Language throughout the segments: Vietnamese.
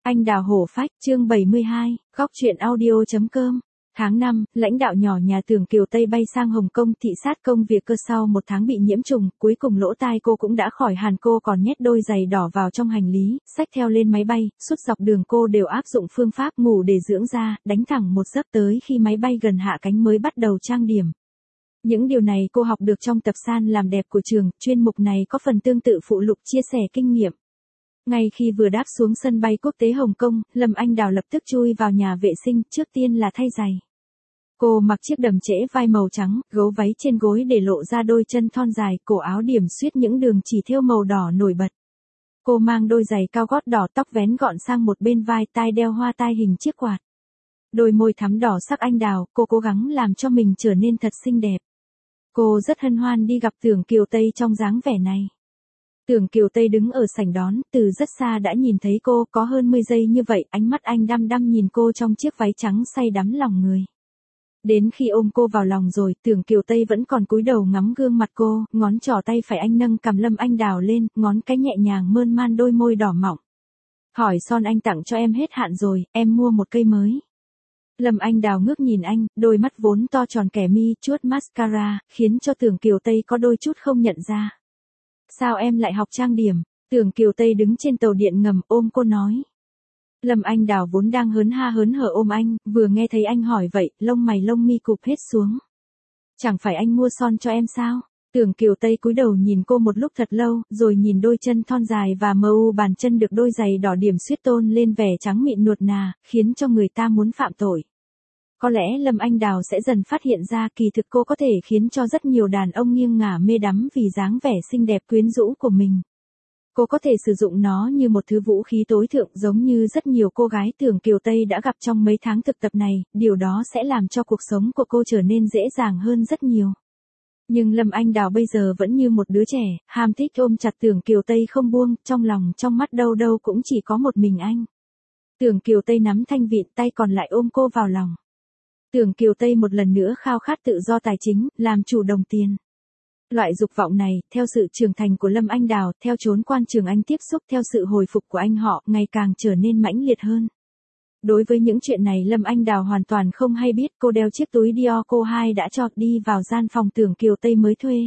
Anh đào hổ phách, chương 72, góc truyện audio.com. Tháng 5, lãnh đạo nhỏ nhà Tưởng Kiều Tây bay sang Hồng Kông thị sát công việc cơ sau một tháng bị nhiễm trùng, cuối cùng lỗ tai cô cũng đã khỏi hẳn, cô còn nhét đôi giày đỏ vào trong hành lý, xách theo lên máy bay, suốt dọc đường cô đều áp dụng phương pháp ngủ để dưỡng da, đánh thẳng một giấc tới khi máy bay gần hạ cánh mới bắt đầu trang điểm. Những điều này cô học được trong tập san làm đẹp của trường, chuyên mục này có phần tương tự phụ lục chia sẻ kinh nghiệm. Ngay khi vừa đáp xuống sân bay quốc tế Hồng Kông, Lâm Anh Đào lập tức chui vào nhà vệ sinh, trước tiên là thay giày. Cô mặc chiếc đầm trễ vai màu trắng, gấu váy trên gối để lộ ra đôi chân thon dài, cổ áo điểm xuyết những đường chỉ thêu màu đỏ nổi bật. Cô mang đôi giày cao gót đỏ, tóc vén gọn sang một bên vai, tai đeo hoa tai hình chiếc quạt. Đôi môi thắm đỏ sắc anh đào, cô cố gắng làm cho mình trở nên thật xinh đẹp. Cô rất hân hoan đi gặp Tưởng Kiều Tây trong dáng vẻ này. Tưởng Kiều Tây đứng ở sảnh đón, từ rất xa đã nhìn thấy cô, có hơn 10 giây như vậy, ánh mắt anh đăm đăm nhìn cô trong chiếc váy trắng say đắm lòng người. Đến khi ôm cô vào lòng rồi, Tưởng Kiều Tây vẫn còn cúi đầu ngắm gương mặt cô, ngón trỏ tay phải anh nâng cằm Lâm Anh Đào lên, ngón cái nhẹ nhàng mơn man đôi môi đỏ mọng. Hỏi son anh tặng cho em hết hạn rồi, em mua một cây mới. Lâm Anh Đào ngước nhìn anh, đôi mắt vốn to tròn kẻ mi chuốt mascara, khiến cho Tưởng Kiều Tây có đôi chút không nhận ra. Sao em lại học trang điểm? Tưởng Kiều Tây đứng trên tàu điện ngầm ôm cô nói. Lâm Anh Đào vốn đang hớn ha hớn hở ôm anh, vừa nghe thấy anh hỏi vậy, lông mày lông mi cụp hết xuống. Chẳng phải anh mua son cho em sao? Tưởng Kiều Tây cúi đầu nhìn cô một lúc thật lâu, rồi nhìn đôi chân thon dài và mờ u bàn chân được đôi giày đỏ điểm xuyết tôn lên vẻ trắng mịn nuột nà, khiến cho người ta muốn phạm tội. Có lẽ Lâm Anh Đào sẽ dần phát hiện ra kỳ thực cô có thể khiến cho rất nhiều đàn ông nghiêng ngả mê đắm vì dáng vẻ xinh đẹp quyến rũ của mình. Cô có thể sử dụng nó như một thứ vũ khí tối thượng giống như rất nhiều cô gái Tưởng Kiều Tây đã gặp trong mấy tháng thực tập này, điều đó sẽ làm cho cuộc sống của cô trở nên dễ dàng hơn rất nhiều. Nhưng Lâm Anh Đào bây giờ vẫn như một đứa trẻ, ham thích ôm chặt Tưởng Kiều Tây không buông, trong lòng trong mắt đâu đâu cũng chỉ có một mình anh. Tưởng Kiều Tây nắm thanh vịn, tay còn lại ôm cô vào lòng. Tưởng Kiều Tây một lần nữa khao khát tự do tài chính, làm chủ đồng tiền. Loại dục vọng này, theo sự trưởng thành của Lâm Anh Đào, theo chốn quan trường anh tiếp xúc, theo sự hồi phục của anh họ, ngày càng trở nên mãnh liệt hơn. Đối với những chuyện này Lâm Anh Đào hoàn toàn không hay biết, cô đeo chiếc túi Dior cô hai đã chọt đi vào gian phòng Tưởng Kiều Tây mới thuê.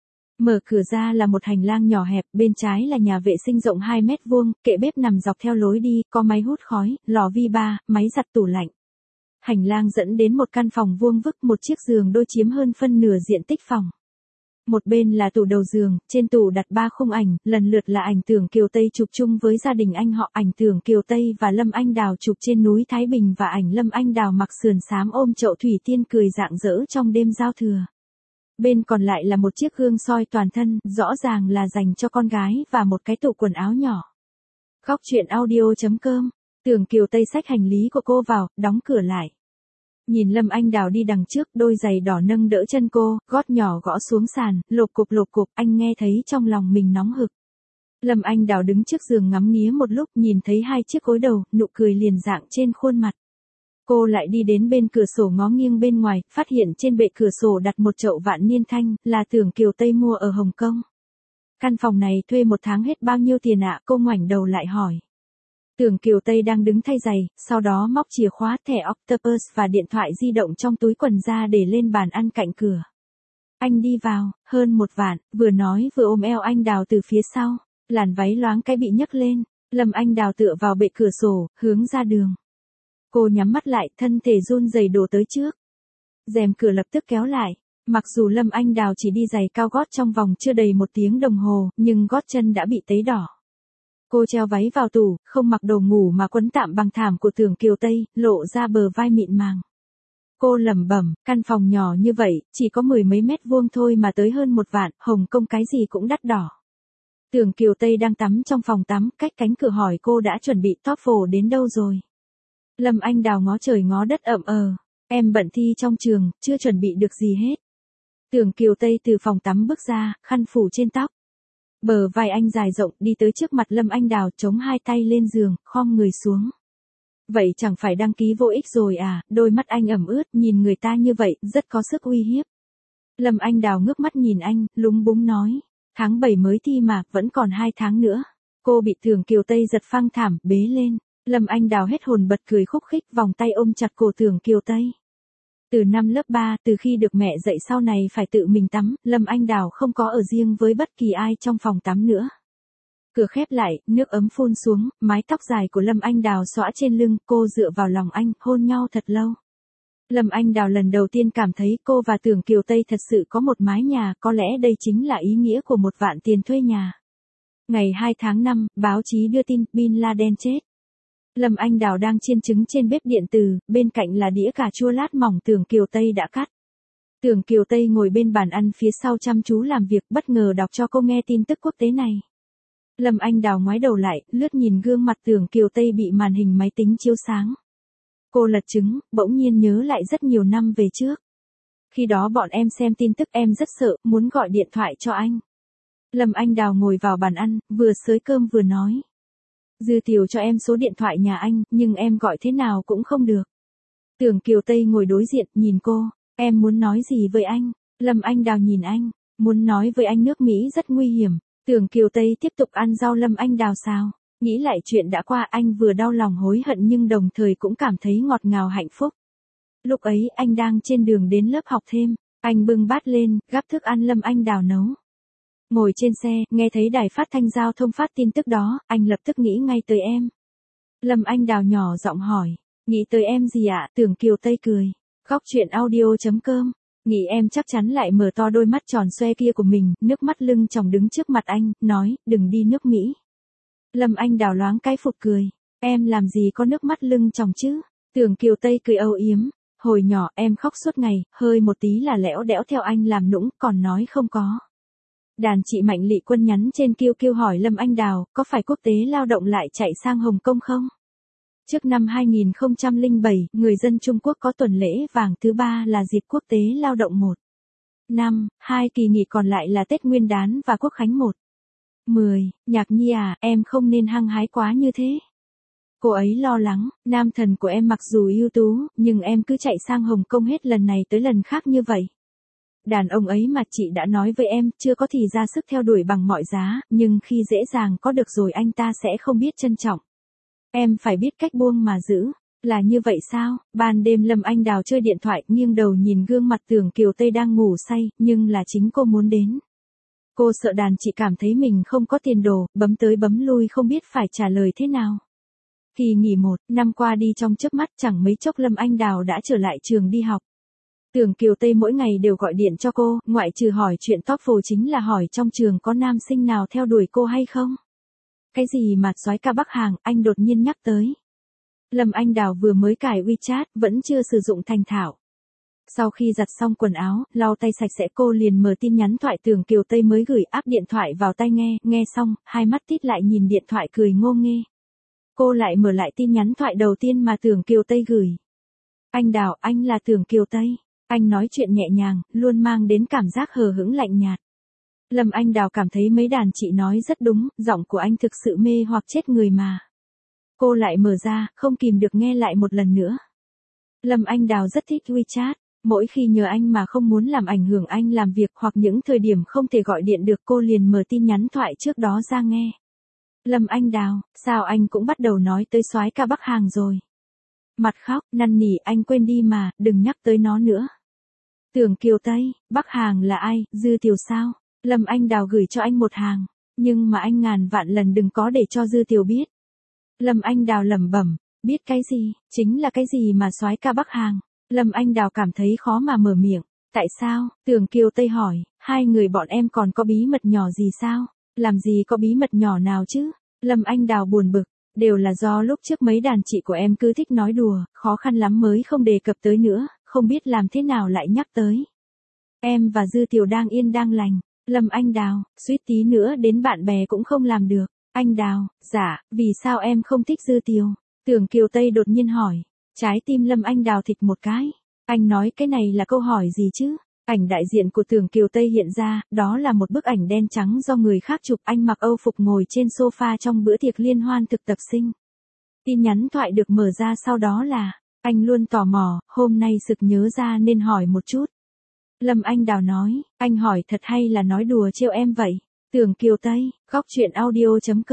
Mở cửa ra là một hành lang nhỏ hẹp, bên trái là nhà vệ sinh rộng 2 mét vuông, kệ bếp nằm dọc theo lối đi, có máy hút khói, lò vi ba, máy giặt tủ lạnh. Hành lang dẫn đến một căn phòng vuông vức, một chiếc giường đôi chiếm hơn phân nửa diện tích phòng. Một bên là tủ đầu giường, trên tủ đặt 3 khung ảnh, lần lượt là ảnh Tưởng Kiều Tây chụp chung với gia đình anh họ, ảnh Tưởng Kiều Tây và Lâm Anh Đào chụp trên núi Thái Bình và ảnh Lâm Anh Đào mặc sườn xám ôm chậu thủy tiên cười rạng rỡ trong đêm giao thừa. Bên còn lại là một chiếc gương soi toàn thân, rõ ràng là dành cho con gái và một cái tủ quần áo nhỏ. Góc truyện audio.com. Tưởng Kiều Tây xách hành lý của cô vào, đóng cửa lại. Nhìn Lâm Anh Đào đi đằng trước, đôi giày đỏ nâng đỡ chân cô, gót nhỏ gõ xuống sàn, lộp cộp, anh nghe thấy trong lòng mình nóng hực. Lâm Anh Đào đứng trước giường ngắm nghía một lúc, nhìn thấy 2 chiếc gối đầu, nụ cười liền dạng trên khuôn mặt. Cô lại đi đến bên cửa sổ ngó nghiêng bên ngoài, phát hiện trên bệ cửa sổ đặt một chậu vạn niên thanh, là Tưởng Kiều Tây mua ở Hồng Kông. Căn phòng này thuê một tháng hết bao nhiêu tiền ạ? Cô ngoảnh đầu lại hỏi. Tưởng Kiều Tây đang đứng thay giày, sau đó móc chìa khóa, thẻ Octopus và điện thoại di động trong túi quần ra để lên bàn ăn cạnh cửa. Anh đi vào, hơn 1 vạn, vừa nói vừa ôm eo anh Đào từ phía sau, làn váy loáng cái bị nhấc lên, Lâm Anh Đào tựa vào bệ cửa sổ, hướng ra đường. Cô nhắm mắt lại, thân thể run rẩy đổ tới trước. Rèm cửa lập tức kéo lại, mặc dù Lâm Anh Đào chỉ đi giày cao gót trong vòng chưa đầy 1 tiếng đồng hồ, nhưng gót chân đã bị tấy đỏ. Cô treo váy vào tủ, không mặc đồ ngủ mà quấn tạm bằng thảm của Tưởng Kiều Tây, lộ ra bờ vai mịn màng. Cô lẩm bẩm, căn phòng nhỏ như vậy, chỉ có 10 mấy mét vuông thôi mà tới hơn 1 vạn, Hồng Kông cái gì cũng đắt đỏ. Tưởng Kiều Tây đang tắm trong phòng tắm, cách cánh cửa hỏi cô đã chuẩn bị TOEFL đến đâu rồi. Lâm Anh Đào ngó trời ngó đất em bận thi trong trường, chưa chuẩn bị được gì hết. Tưởng Kiều Tây từ phòng tắm bước ra, khăn phủ trên tóc. Bờ vai anh dài rộng, đi tới trước mặt Lâm Anh Đào, chống 2 tay lên giường, khom người xuống. Vậy chẳng phải đăng ký vô ích rồi à? Đôi mắt anh ẩm ướt, nhìn người ta như vậy, rất có sức uy hiếp. Lâm Anh Đào ngước mắt nhìn anh, lúng búng nói. Tháng 7 mới thi mà, vẫn còn 2 tháng nữa. Cô bị Tưởng Kiều Tây giật phăng thảm, bế lên. Lâm Anh Đào hết hồn bật cười khúc khích, vòng tay ôm chặt cổ Tưởng Kiều Tây. Từ năm lớp 3, từ khi được mẹ dạy sau này phải tự mình tắm, Lâm Anh Đào không có ở riêng với bất kỳ ai trong phòng tắm nữa. Cửa khép lại, nước ấm phun xuống, mái tóc dài của Lâm Anh Đào xõa trên lưng, cô dựa vào lòng anh, hôn nhau thật lâu. Lâm Anh Đào lần đầu tiên cảm thấy cô và Tưởng Kiều Tây thật sự có một mái nhà, có lẽ đây chính là ý nghĩa của một vạn tiền thuê nhà. Ngày 2 tháng 5, báo chí đưa tin Bin Laden chết. Lâm Anh Đào đang chiên trứng trên bếp điện từ, bên cạnh là đĩa cà chua lát mỏng Tưởng Kiều Tây đã cắt. Tưởng Kiều Tây ngồi bên bàn ăn phía sau chăm chú làm việc, bất ngờ đọc cho cô nghe tin tức quốc tế này. Lâm Anh Đào ngoái đầu lại, lướt nhìn gương mặt Tưởng Kiều Tây bị màn hình máy tính chiếu sáng. Cô lật trứng, bỗng nhiên nhớ lại rất nhiều năm về trước. Khi đó bọn em xem tin tức, em rất sợ, muốn gọi điện thoại cho anh. Lâm Anh Đào ngồi vào bàn ăn, vừa xới cơm vừa nói. Dư Tiểu cho em số điện thoại nhà anh, nhưng em gọi thế nào cũng không được. Tưởng Kiều Tây ngồi đối diện, nhìn cô. Em muốn nói gì với anh? Lâm Anh Đào nhìn anh. Muốn nói với anh nước Mỹ rất nguy hiểm. Tưởng Kiều Tây tiếp tục ăn rau. Lâm Anh Đào sao? Nghĩ lại chuyện đã qua, anh vừa đau lòng hối hận nhưng đồng thời cũng cảm thấy ngọt ngào hạnh phúc. Lúc ấy anh đang trên đường đến lớp học thêm. Anh bưng bát lên, gắp thức ăn Lâm Anh Đào nấu. Ngồi trên xe, nghe thấy đài phát thanh giao thông phát tin tức đó, anh lập tức nghĩ ngay tới em. Lâm Anh Đào nhỏ giọng hỏi, nghĩ tới em gì ạ? Tưởng Kiều Tây cười. Góc chuyện audio.com. Nghĩ em chắc chắn lại mở to đôi mắt tròn xoe kia của mình, nước mắt lưng tròng đứng trước mặt anh, nói, đừng đi nước Mỹ. Lâm Anh Đào loáng cái phụt cười. Em làm gì có nước mắt lưng tròng chứ? Tưởng Kiều Tây cười âu yếm. Hồi nhỏ em khóc suốt ngày, hơi một tí là lẽo đẽo theo anh làm nũng, còn nói không có. Đàn chị Mạnh Lị Quân nhắn trên QQ hỏi Lâm Anh Đào, có phải quốc tế lao động lại chạy sang Hồng Kông không? Trước năm 2007, người dân Trung Quốc có tuần lễ vàng thứ 3 là dịp quốc tế lao động 1. Năm, 2 kỳ nghỉ còn lại là Tết Nguyên đán và Quốc khánh 1. 10, Nhạc Nhi à, em không nên hăng hái quá như thế. Cô ấy lo lắng, nam thần của em mặc dù ưu tú, nhưng em cứ chạy sang Hồng Kông hết lần này tới lần khác như vậy. Đàn ông ấy mà chị đã nói với em, chưa có thì ra sức theo đuổi bằng mọi giá, nhưng khi dễ dàng có được rồi anh ta sẽ không biết trân trọng. Em phải biết cách buông mà giữ. Là như vậy sao? Ban đêm Lâm Anh Đào chơi điện thoại, nghiêng đầu nhìn gương mặt Tưởng Kiều Tây đang ngủ say, nhưng là chính cô muốn đến. Cô sợ đàn chị cảm thấy mình không có tiền đồ, bấm tới bấm lui không biết phải trả lời thế nào. Kỳ nghỉ 1 năm qua đi trong chớp mắt, chẳng mấy chốc Lâm Anh Đào đã trở lại trường đi học. Tưởng Kiều Tây mỗi ngày đều gọi điện cho cô, ngoại trừ hỏi chuyện TOEFL chính là hỏi trong trường có nam sinh nào theo đuổi cô hay không. Cái gì mà soái ca Bắc Hàng, anh đột nhiên nhắc tới. Lâm Anh Đào vừa mới cài WeChat, vẫn chưa sử dụng thành thạo. Sau khi giặt xong quần áo, lau tay sạch sẽ cô liền mở tin nhắn thoại Tưởng Kiều Tây mới gửi, áp điện thoại vào tai nghe xong, hai mắt tít lại nhìn điện thoại cười ngô nghê. Cô lại mở lại tin nhắn thoại đầu tiên mà Tưởng Kiều Tây gửi. Anh Đào, anh là Tưởng Kiều Tây. Anh nói chuyện nhẹ nhàng, luôn mang đến cảm giác hờ hững lạnh nhạt. Lâm Anh Đào cảm thấy mấy đàn chị nói rất đúng, giọng của anh thực sự mê hoặc chết người mà. Cô lại mở ra, không kìm được nghe lại một lần nữa. Lâm Anh Đào rất thích WeChat, mỗi khi nhờ anh mà không muốn làm ảnh hưởng anh làm việc hoặc những thời điểm không thể gọi điện được cô liền mở tin nhắn thoại trước đó ra nghe. Lâm Anh Đào, sao anh cũng bắt đầu nói tới soái ca Bắc Hàng rồi? Mặt khóc, năn nỉ anh quên đi mà, đừng nhắc tới nó nữa. Tưởng Kiều Tây, Bắc Hàng là ai, Dư Tiểu sao? Lâm Anh Đào gửi cho anh một hàng, nhưng mà anh ngàn vạn lần đừng có để cho Dư Tiểu biết. Lâm Anh Đào lẩm bẩm, biết cái gì, chính là cái gì mà soái ca Bắc Hàng. Lâm Anh Đào cảm thấy khó mà mở miệng. Tại sao? Tưởng Kiều Tây hỏi, hai người bọn em còn có bí mật nhỏ gì sao? Làm gì có bí mật nhỏ nào chứ? Lâm Anh Đào buồn bực, đều là do lúc trước mấy đàn chị của em cứ thích nói đùa, khó khăn lắm mới không đề cập tới nữa, không biết làm thế nào lại nhắc tới. Em và Dư Tiểu đang yên đang lành. Lâm Anh Đào, suýt tí nữa đến bạn bè cũng không làm được. Anh Đào, dạ, vì sao em không thích Dư Tiểu? Tưởng Kiều Tây đột nhiên hỏi. Trái tim Lâm Anh Đào thịch một cái. Anh nói cái này là câu hỏi gì chứ? Ảnh đại diện của Tưởng Kiều Tây hiện ra, đó là một bức ảnh đen trắng do người khác chụp, anh mặc Âu phục ngồi trên sofa trong bữa tiệc liên hoan thực tập sinh. Tin nhắn thoại được mở ra sau đó là, anh luôn tò mò, hôm nay sực nhớ ra nên hỏi một chút. Lâm Anh Đào nói, anh hỏi thật hay là nói đùa trêu em vậy? Tưởng Kiều Tây, góc chuyện audio.com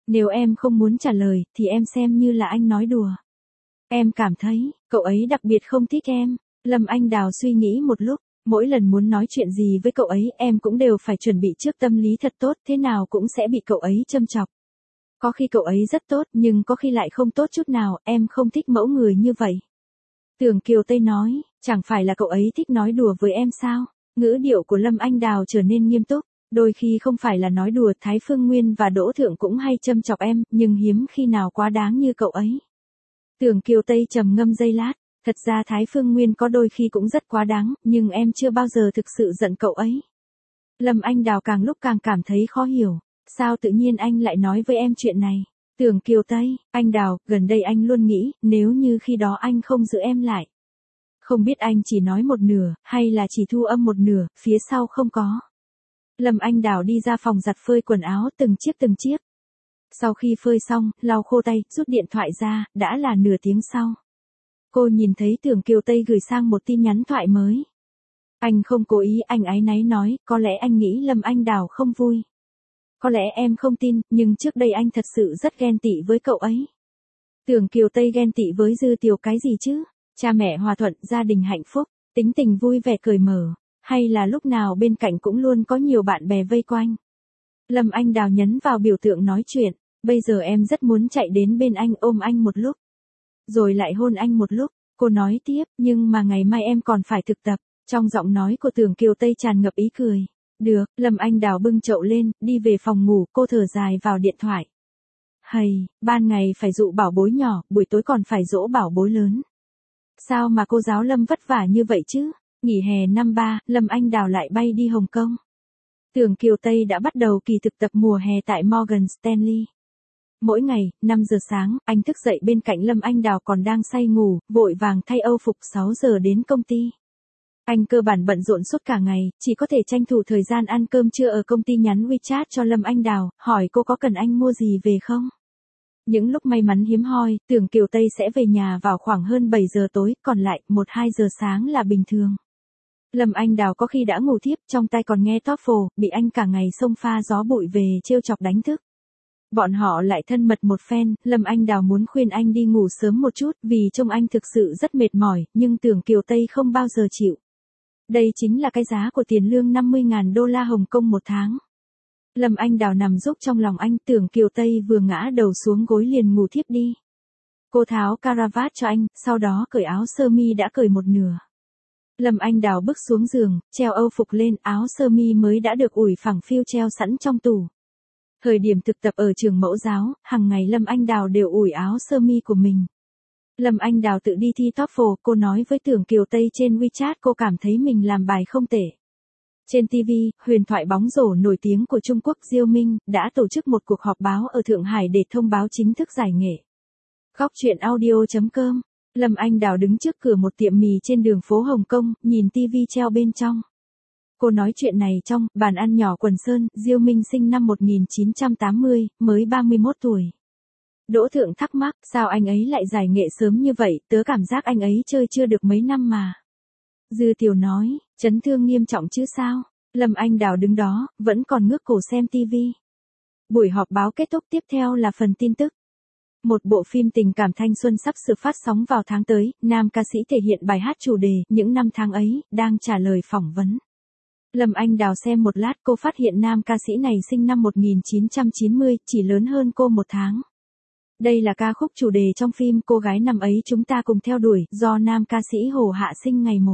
Nếu em không muốn trả lời, thì em xem như là anh nói đùa. Em cảm thấy, cậu ấy đặc biệt không thích em. Lâm Anh Đào suy nghĩ một lúc, mỗi lần muốn nói chuyện gì với cậu ấy em cũng đều phải chuẩn bị trước tâm lý thật tốt, thế nào cũng sẽ bị cậu ấy châm chọc. Có khi cậu ấy rất tốt nhưng có khi lại không tốt chút nào, em không thích mẫu người như vậy. Tưởng Kiều Tây nói, chẳng phải là cậu ấy thích nói đùa với em sao? Ngữ điệu của Lâm Anh Đào trở nên nghiêm túc, đôi khi không phải là nói đùa, Thái Phương Nguyên và Đỗ Thượng cũng hay châm chọc em, nhưng hiếm khi nào quá đáng như cậu ấy. Tưởng Kiều Tây trầm ngâm giây lát, thật ra Thái Phương Nguyên có đôi khi cũng rất quá đáng, nhưng em chưa bao giờ thực sự giận cậu ấy. Lâm Anh Đào càng lúc càng cảm thấy khó hiểu, sao tự nhiên anh lại nói với em chuyện này? Tưởng Kiều Tây, anh Đào, gần đây anh luôn nghĩ, nếu như khi đó anh không giữ em lại. Không biết anh chỉ nói một nửa, hay là chỉ thu âm một nửa, phía sau không có. Lâm Anh Đào đi ra phòng giặt phơi quần áo từng chiếc. Sau khi phơi xong, lau khô tay, rút điện thoại ra, đã là nửa tiếng sau. Cô nhìn thấy Tưởng Kiều Tây gửi sang một tin nhắn thoại mới. Anh không cố ý, anh áy náy nói, có lẽ anh nghĩ Lâm Anh Đào không vui. Có lẽ em không tin, nhưng trước đây anh thật sự rất ghen tị với cậu ấy. Tưởng Kiều Tây ghen tị với Dư Tiều cái gì chứ? Cha mẹ hòa thuận, gia đình hạnh phúc, tính tình vui vẻ cởi mở, hay là lúc nào bên cạnh cũng luôn có nhiều bạn bè vây quanh. Lâm Anh Đào nhấn vào biểu tượng nói chuyện, bây giờ em rất muốn chạy đến bên anh ôm anh một lúc. Rồi lại hôn anh một lúc, cô nói tiếp, nhưng mà ngày mai em còn phải thực tập. Trong giọng nói của Tưởng Kiều Tây tràn ngập ý cười. Được, Lâm Anh Đào bưng chậu lên, đi về phòng ngủ, cô thở dài vào điện thoại. Hầy, ban ngày phải dụ bảo bối nhỏ, buổi tối còn phải dỗ bảo bối lớn. Sao mà cô giáo Lâm vất vả như vậy chứ? Nghỉ hè năm 3, Lâm Anh Đào lại bay đi Hồng Kông. Tưởng Kiều Tây đã bắt đầu kỳ thực tập mùa hè tại Morgan Stanley. Mỗi ngày, 5 giờ sáng, anh thức dậy bên cạnh Lâm Anh Đào còn đang say ngủ, vội vàng thay âu phục 6 giờ đến công ty. Anh cơ bản bận rộn suốt cả ngày, chỉ có thể tranh thủ thời gian ăn cơm trưa ở công ty nhắn WeChat cho Lâm Anh Đào, hỏi cô có cần anh mua gì về không. Những lúc may mắn hiếm hoi, Tưởng Kiều Tây sẽ về nhà vào khoảng hơn 7 giờ tối, còn lại 1-2 giờ sáng là bình thường. Lâm Anh Đào có khi đã ngủ thiếp, trong tay còn nghe TOEFL, bị anh cả ngày xông pha gió bụi về trêu chọc đánh thức. Bọn họ lại thân mật một phen, Lâm Anh Đào muốn khuyên anh đi ngủ sớm một chút, vì trông anh thực sự rất mệt mỏi, nhưng Tưởng Kiều Tây không bao giờ chịu. Đây chính là cái giá của tiền lương 50.000 đô la Hồng Kông một tháng. Lâm Anh Đào nằm rúc trong lòng anh, Tưởng Kiều Tây vừa ngã đầu xuống gối liền ngủ thiếp đi. Cô tháo caravat cho anh, sau đó cởi áo sơ mi đã cởi một nửa. Lâm Anh Đào bước xuống giường, treo âu phục lên, áo sơ mi mới đã được ủi phẳng phiu treo sẵn trong tủ. Thời điểm thực tập ở trường mẫu giáo, hàng ngày Lâm Anh Đào đều ủi áo sơ mi của mình. Lâm Anh Đào tự đi thi TOEFL, cô nói với Tưởng Kiều Tây trên WeChat cô cảm thấy mình làm bài không tệ. Trên TV, huyền thoại bóng rổ nổi tiếng của Trung Quốc Diêu Minh đã tổ chức một cuộc họp báo ở Thượng Hải để thông báo chính thức giải nghệ. Góc truyện audio.com. Lâm Anh Đào đứng trước cửa một tiệm mì trên đường phố Hồng Kông, nhìn TV treo bên trong. Cô nói chuyện này trong bàn ăn nhỏ Quần Sơn, Diêu Minh sinh năm 1980, mới 31 tuổi. Đỗ Thượng thắc mắc, sao anh ấy lại giải nghệ sớm như vậy, tớ cảm giác anh ấy chơi chưa được mấy năm mà. Dư Tiểu nói, chấn thương nghiêm trọng chứ sao? Lâm Anh Đào đứng đó, vẫn còn ngước cổ xem TV. Buổi họp báo kết thúc, tiếp theo là phần tin tức. Một bộ phim tình cảm thanh xuân sắp sửa phát sóng vào tháng tới, nam ca sĩ thể hiện bài hát chủ đề, những năm tháng ấy, đang trả lời phỏng vấn. Lâm Anh Đào xem một lát, cô phát hiện nam ca sĩ này sinh năm 1990, chỉ lớn hơn cô một tháng. Đây là ca khúc chủ đề trong phim Cô gái năm ấy chúng ta cùng theo đuổi, do nam ca sĩ Hồ Hạ Sinh ngày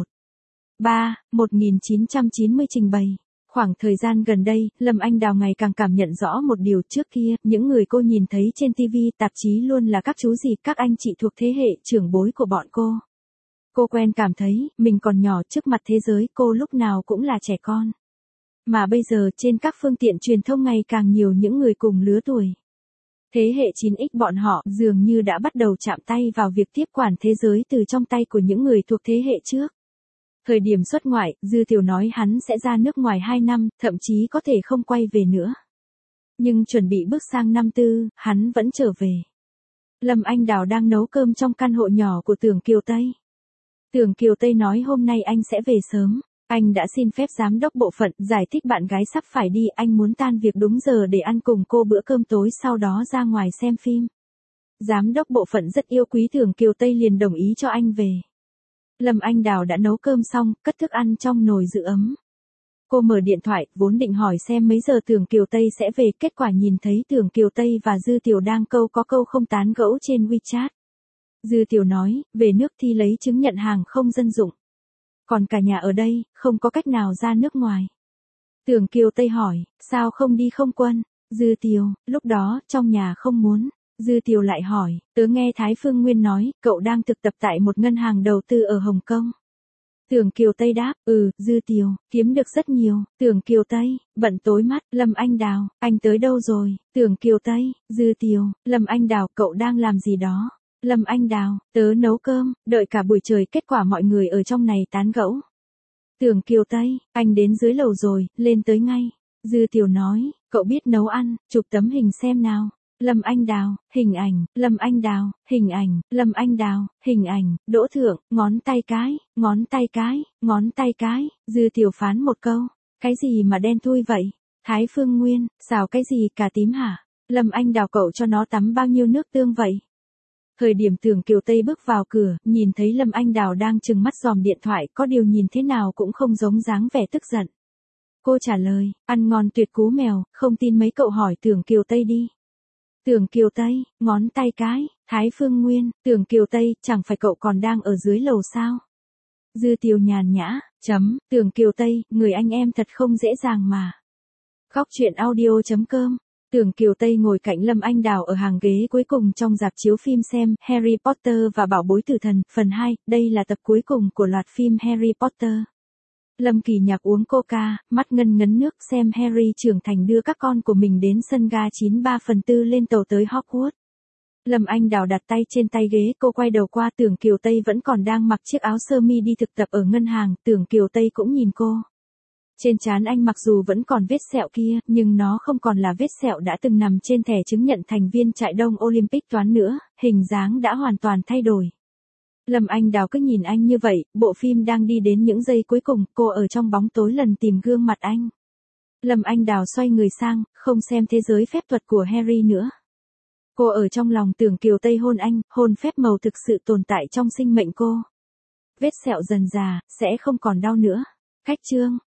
1/3/1990 trình bày. Khoảng thời gian gần đây, Lâm Anh Đào ngày càng cảm nhận rõ một điều, trước kia, những người cô nhìn thấy trên TV, tạp chí luôn là các chú dì, các anh chị thuộc thế hệ trưởng bối của bọn cô. Cô quen cảm thấy, mình còn nhỏ, trước mặt thế giới, cô lúc nào cũng là trẻ con. Mà bây giờ, trên các phương tiện truyền thông ngày càng nhiều những người cùng lứa tuổi. Thế hệ 9X bọn họ dường như đã bắt đầu chạm tay vào việc tiếp quản thế giới từ trong tay của những người thuộc thế hệ trước. Thời điểm xuất ngoại, Dư Tiểu nói hắn sẽ ra nước ngoài 2 năm, thậm chí có thể không quay về nữa. Nhưng chuẩn bị bước sang năm 4, hắn vẫn trở về. Lâm Anh Đào đang nấu cơm trong căn hộ nhỏ của Tưởng Kiều Tây. Tưởng Kiều Tây nói hôm nay anh sẽ về sớm. Anh đã xin phép giám đốc bộ phận, giải thích bạn gái sắp phải đi, anh muốn tan việc đúng giờ để ăn cùng cô bữa cơm tối sau đó ra ngoài xem phim. Giám đốc bộ phận rất yêu quý Tưởng Kiều Tây liền đồng ý cho anh về. Lâm Anh Đào đã nấu cơm xong, cất thức ăn trong nồi giữ ấm. Cô mở điện thoại, vốn định hỏi xem mấy giờ Tưởng Kiều Tây sẽ về, kết quả nhìn thấy Tưởng Kiều Tây và Dư Tiểu đang câu có câu không tán gẫu trên WeChat. Dư Tiểu nói, về nước thì lấy chứng nhận hàng không dân dụng. Còn cả nhà ở đây, không có cách nào ra nước ngoài. Tưởng Kiều Tây hỏi, sao không đi không quân? Dư Tiểu, lúc đó, trong nhà không muốn. Dư Tiểu lại hỏi, tớ nghe Thái Phương Nguyên nói, cậu đang thực tập tại một ngân hàng đầu tư ở Hồng Kông. Tưởng Kiều Tây đáp, Dư Tiểu, kiếm được rất nhiều. Tưởng Kiều Tây, bận tối mắt, Lâm Anh Đào, anh tới đâu rồi? Tưởng Kiều Tây, Dư Tiểu, Lâm Anh Đào, cậu đang làm gì đó? Lâm Anh Đào, tớ nấu cơm, đợi cả buổi trời, kết quả mọi người ở trong này tán gẫu. Tưởng Kiều Tây, anh đến dưới lầu rồi, lên tới ngay. Dư Tiểu nói, cậu biết nấu ăn, chụp tấm hình xem nào. Lâm Anh Đào, hình ảnh, Lâm Anh Đào, hình ảnh, Lâm Anh Đào, hình ảnh, Đỗ Thượng, ngón tay cái, ngón tay cái, ngón tay cái, Dư Tiểu phán một câu, cái gì mà đen thui vậy? Thái Phương Nguyên, xào cái gì cà tím hả? Lâm Anh Đào, cậu cho nó tắm bao nhiêu nước tương vậy? Thời điểm Tưởng Kiều Tây bước vào cửa, nhìn thấy Lâm Anh Đào đang trừng mắt dòm điện thoại, có điều nhìn thế nào cũng không giống dáng vẻ tức giận. Cô trả lời, ăn ngon tuyệt cú mèo, không tin mấy cậu hỏi Tưởng Kiều Tây đi. Tưởng Kiều Tây, ngón tay cái, Thái Phương Nguyên, Tưởng Kiều Tây, chẳng phải cậu còn đang ở dưới lầu sao? Dư Tiểu nhàn nhã, Tưởng Kiều Tây, người anh em thật không dễ dàng mà. Góc truyện audio.com. Tưởng Kiều Tây ngồi cạnh Lâm Anh Đào ở hàng ghế cuối cùng trong rạp chiếu phim xem Harry Potter và Bảo bối tử thần, phần 2, đây là tập cuối cùng của loạt phim Harry Potter. Lâm Kỳ Nhạc uống coca, mắt ngân ngấn nước xem Harry trưởng thành đưa các con của mình đến sân ga 9/3 lên tàu tới Hogwarts. Lâm Anh Đào đặt tay trên tay ghế, cô quay đầu qua Tưởng Kiều Tây vẫn còn đang mặc chiếc áo sơ mi đi thực tập ở ngân hàng, Tưởng Kiều Tây cũng nhìn cô. Trên trán anh mặc dù vẫn còn vết sẹo kia, nhưng nó không còn là vết sẹo đã từng nằm trên thẻ chứng nhận thành viên trại đông Olympic toán nữa, hình dáng đã hoàn toàn thay đổi. Lâm Anh Đào cứ nhìn anh như vậy, bộ phim đang đi đến những giây cuối cùng, cô ở trong bóng tối lần tìm gương mặt anh. Lâm Anh Đào xoay người sang, không xem thế giới phép thuật của Harry nữa. Cô ở trong lòng Tưởng Kiều Tây hôn anh, hôn phép màu thực sự tồn tại trong sinh mệnh cô. Vết sẹo dần già, sẽ không còn đau nữa. Cách chương